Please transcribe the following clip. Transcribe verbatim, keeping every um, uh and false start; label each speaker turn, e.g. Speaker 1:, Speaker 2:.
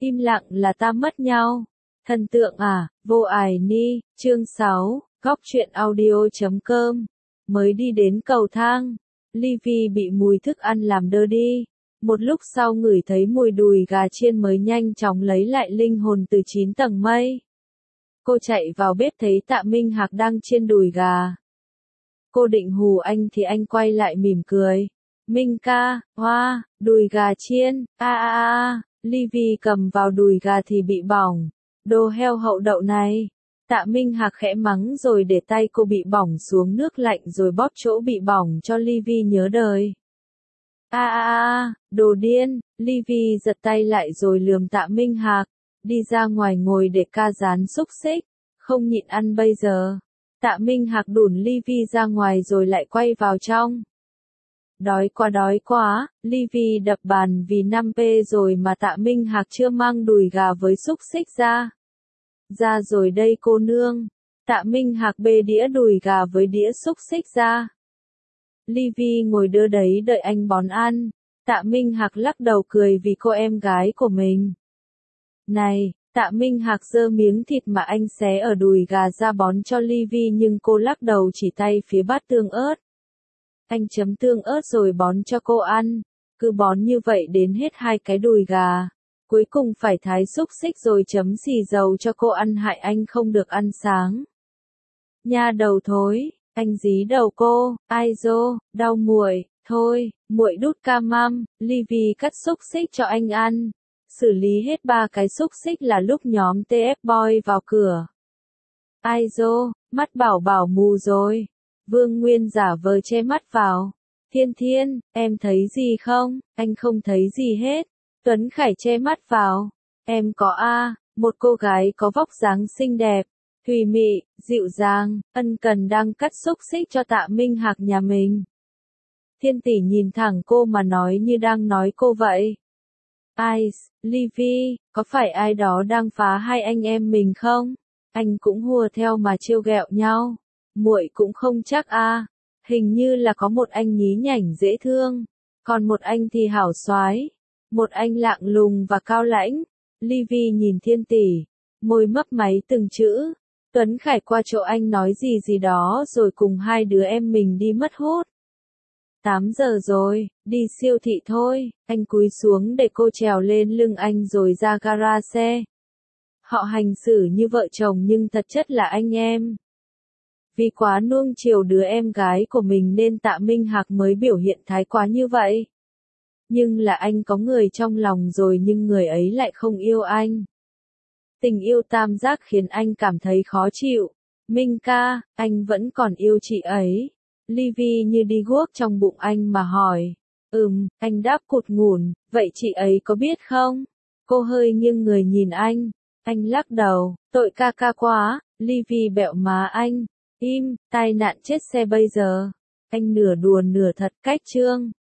Speaker 1: Im lặng là ta mất nhau. Thần tượng à, vô ải ni, chương sáu, góc truyện audio chấm com. Mới đi đến cầu thang, Livy bị mùi thức ăn làm đơ đi. Một lúc sau ngửi thấy mùi đùi gà chiên mới nhanh chóng lấy lại linh hồn từ chín tầng mây. Cô chạy vào bếp thấy Tạ Minh Hạc đang chiên đùi gà. Cô định hù anh thì anh quay lại mỉm cười. Minh ca, hoa, đùi gà chiên, a a a, Livy cầm vào đùi gà thì bị bỏng. Đồ heo hậu đậu này. Tạ Minh Hạc khẽ mắng rồi để tay cô bị bỏng xuống nước lạnh rồi bóp chỗ bị bỏng cho Livy nhớ đời. A a a, đồ điên, Livy giật tay lại rồi lườm Tạ Minh Hạc. Đi ra ngoài ngồi để ca rán xúc xích, không nhịn ăn bây giờ. Tạ Minh Hạc đùn Livy ra ngoài rồi lại quay vào trong. Đói quá đói quá, Livy đập bàn vì năm pê rồi mà Tạ Minh Hạc chưa mang đùi gà với xúc xích ra. Ra rồi đây cô nương. Tạ Minh Hạc bê đĩa đùi gà với đĩa xúc xích ra. Livy ngồi đơ đấy đợi anh bón ăn. Tạ Minh Hạc lắc đầu cười vì cô em gái của mình. Này, Tạ Minh Hạc giơ miếng thịt mà anh xé ở đùi gà ra bón cho Livy nhưng cô lắc đầu chỉ tay phía bát tương ớt. Anh chấm tương ớt rồi bón cho cô ăn. Cứ bón như vậy đến hết hai cái đùi gà. Cuối cùng phải thái xúc xích rồi chấm xì dầu cho cô ăn hại anh không được ăn sáng. Nha đầu thối, anh dí đầu cô, ai dô, đau muội, thôi, muội đút cam măm, Livy cắt xúc xích cho anh ăn. Xử lý hết ba cái xúc xích là lúc nhóm tê ép boy vào cửa. Ai dô, mắt bảo bảo mù rồi. Vương Nguyên giả vờ che mắt vào. Thiên Thiên, em thấy gì không? Anh không thấy gì hết. Tuấn Khải che mắt vào. Em có a, một cô gái có vóc dáng xinh đẹp, thùy mị, dịu dàng, ân cần đang cắt xúc xích cho Tạ Minh Hạc nhà mình. Thiên tỷ nhìn thẳng cô mà nói như đang nói cô vậy. Ice, Livy, có phải ai đó đang phá hai anh em mình không? Anh cũng hùa theo mà trêu ghẹo nhau. Muội cũng không chắc a, hình như là có một anh nhí nhảnh dễ thương, còn một anh thì hảo soái, một anh lạng lùng và cao lãnh. Livy nhìn Thiên tỷ, môi mấp máy từng chữ. Tuấn Khải qua chỗ anh nói gì gì đó rồi cùng hai đứa em mình đi mất hút. tám giờ rồi, đi siêu thị thôi. Anh cúi xuống để cô trèo lên lưng anh rồi ra gara xe. Họ hành xử như vợ chồng nhưng thật chất là anh em. Vì quá nuông chiều đứa em gái của mình nên Tạ Minh Hạc mới biểu hiện thái quá như vậy. Nhưng là anh có người trong lòng rồi nhưng người ấy lại không yêu anh. Tình yêu tam giác khiến anh cảm thấy khó chịu. Minh ca, anh vẫn còn yêu chị ấy. Livy như đi guốc trong bụng anh mà hỏi. Ừm, anh đáp cụt ngủn, vậy chị ấy có biết không? Cô hơi nghiêng người nhìn anh. Anh lắc đầu, tội ca ca quá. Livy bẹo má anh. Im, tai nạn chết xe bây giờ. Anh nửa đùa nửa thật cách chương.